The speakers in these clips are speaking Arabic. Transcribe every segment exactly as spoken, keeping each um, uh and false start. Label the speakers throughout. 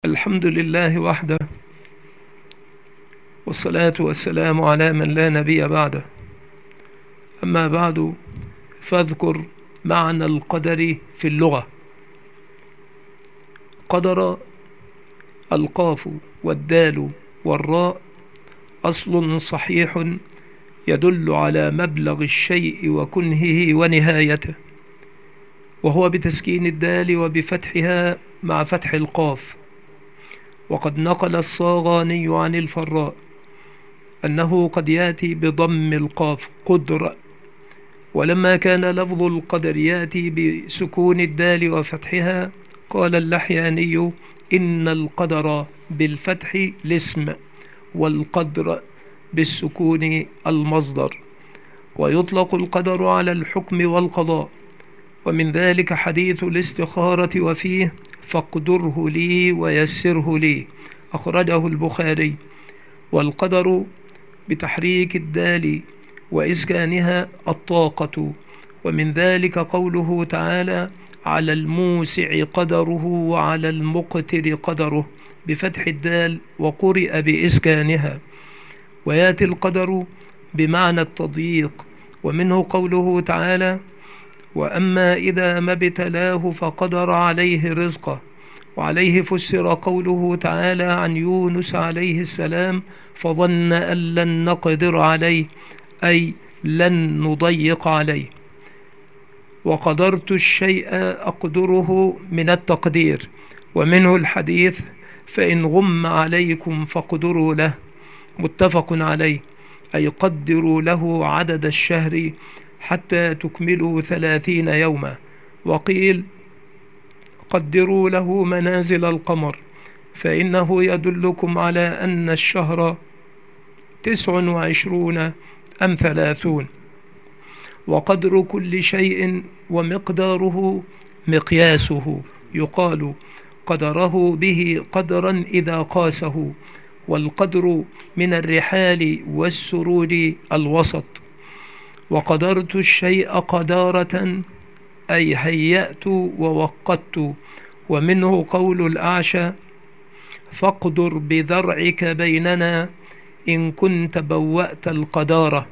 Speaker 1: الحمد لله وحده، والصلاة والسلام على من لا نبي بعده. أما بعد، فاذكر معنى القدر في اللغة. قدر، القاف والدال والراء أصل صحيح يدل على مبلغ الشيء وكنهه ونهايته، وهو بتسكين الدال وبفتحها مع فتح القاف. وقد نقل الصاغاني عن الفراء أنه قد يأتي بضم القاف قدر، ولما كان لفظ القدر يأتي بسكون الدال وفتحها قال اللحياني: إن القدر بالفتح الاسم، والقدر بالسكون المصدر. ويطلق القدر على الحكم والقضاء، ومن ذلك حديث الاستخارة وفيه: فاقدره لي ويسره لي، أخرجه البخاري. والقدر بتحريك الدال وإسكانها الطاقة، ومن ذلك قوله تعالى: على الموسع قدره وعلى المقتر قدره، بفتح الدال وقرئ بإسكانها. ويأتي القدر بمعنى التضييق، ومنه قوله تعالى: وأما إذا ما ابتلاه فقدر عليه رزقه. وعليه فسر قوله تعالى عن يونس عليه السلام: فظن أن لن نقدر عليه، أي لن نضيق عليه. وقدرت الشيء أقدره من التقدير، ومنه الحديث: فإن غم عليكم فاقدروا له، متفق عليه، أي قدروا له عدد الشهر حتى تكملوا ثلاثين يوما. وقيل: قدروا له منازل القمر، فإنه يدلكم على أن الشهر تسع وعشرون أم ثلاثون. وقدر كل شيء ومقداره مقياسه، يقال: قدره به قدرا إذا قاسه. والقدر من الرحال والسرور الوسط. وقدرت الشيء قدارة، أي هيأت ووقدت، ومنه قول الأعشى: فاقدر بذرعك بيننا إن كنت بوأت القدارة.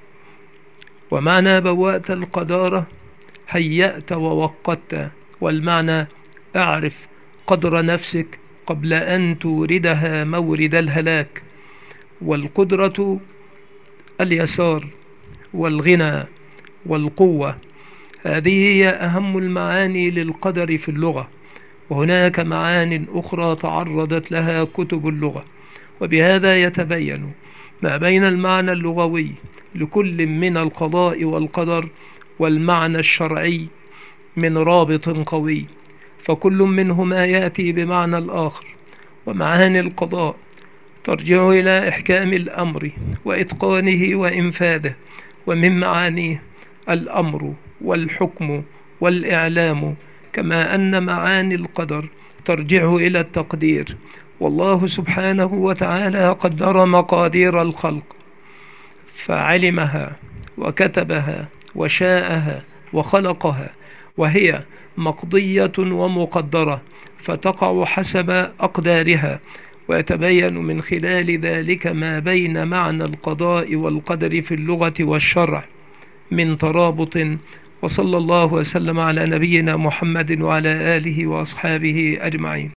Speaker 1: ومعنى بوأت القدارة هيأت ووقدت، والمعنى: أعرف قدر نفسك قبل أن توردها مورد الهلاك. والقدرة اليسار والغنى والقوة، هذه هي أهم المعاني للقدر في اللغة، وهناك معان أخرى تعرضت لها كتب اللغة. وبهذا يتبين ما بين المعنى اللغوي لكل من القضاء والقدر والمعنى الشرعي من رابط قوي، فكل منهما يأتي بمعنى الآخر. ومعاني القضاء ترجع إلى إحكام الأمر وإتقانه وإنفاذه، ومن معانيه الأمر والحكم والإعلام، كما أن معاني القدر ترجع إلى التقدير. والله سبحانه وتعالى قدر مقادير الخلق فعلمها وكتبها وشاءها وخلقها، وهي مقضية ومقدرة، فتقع حسب أقدارها. ويتبين من خلال ذلك ما بين معنى القضاء والقدر في اللغة والشرع من ترابط. وصلى الله وسلم على نبينا محمد وعلى آله وأصحابه أجمعين.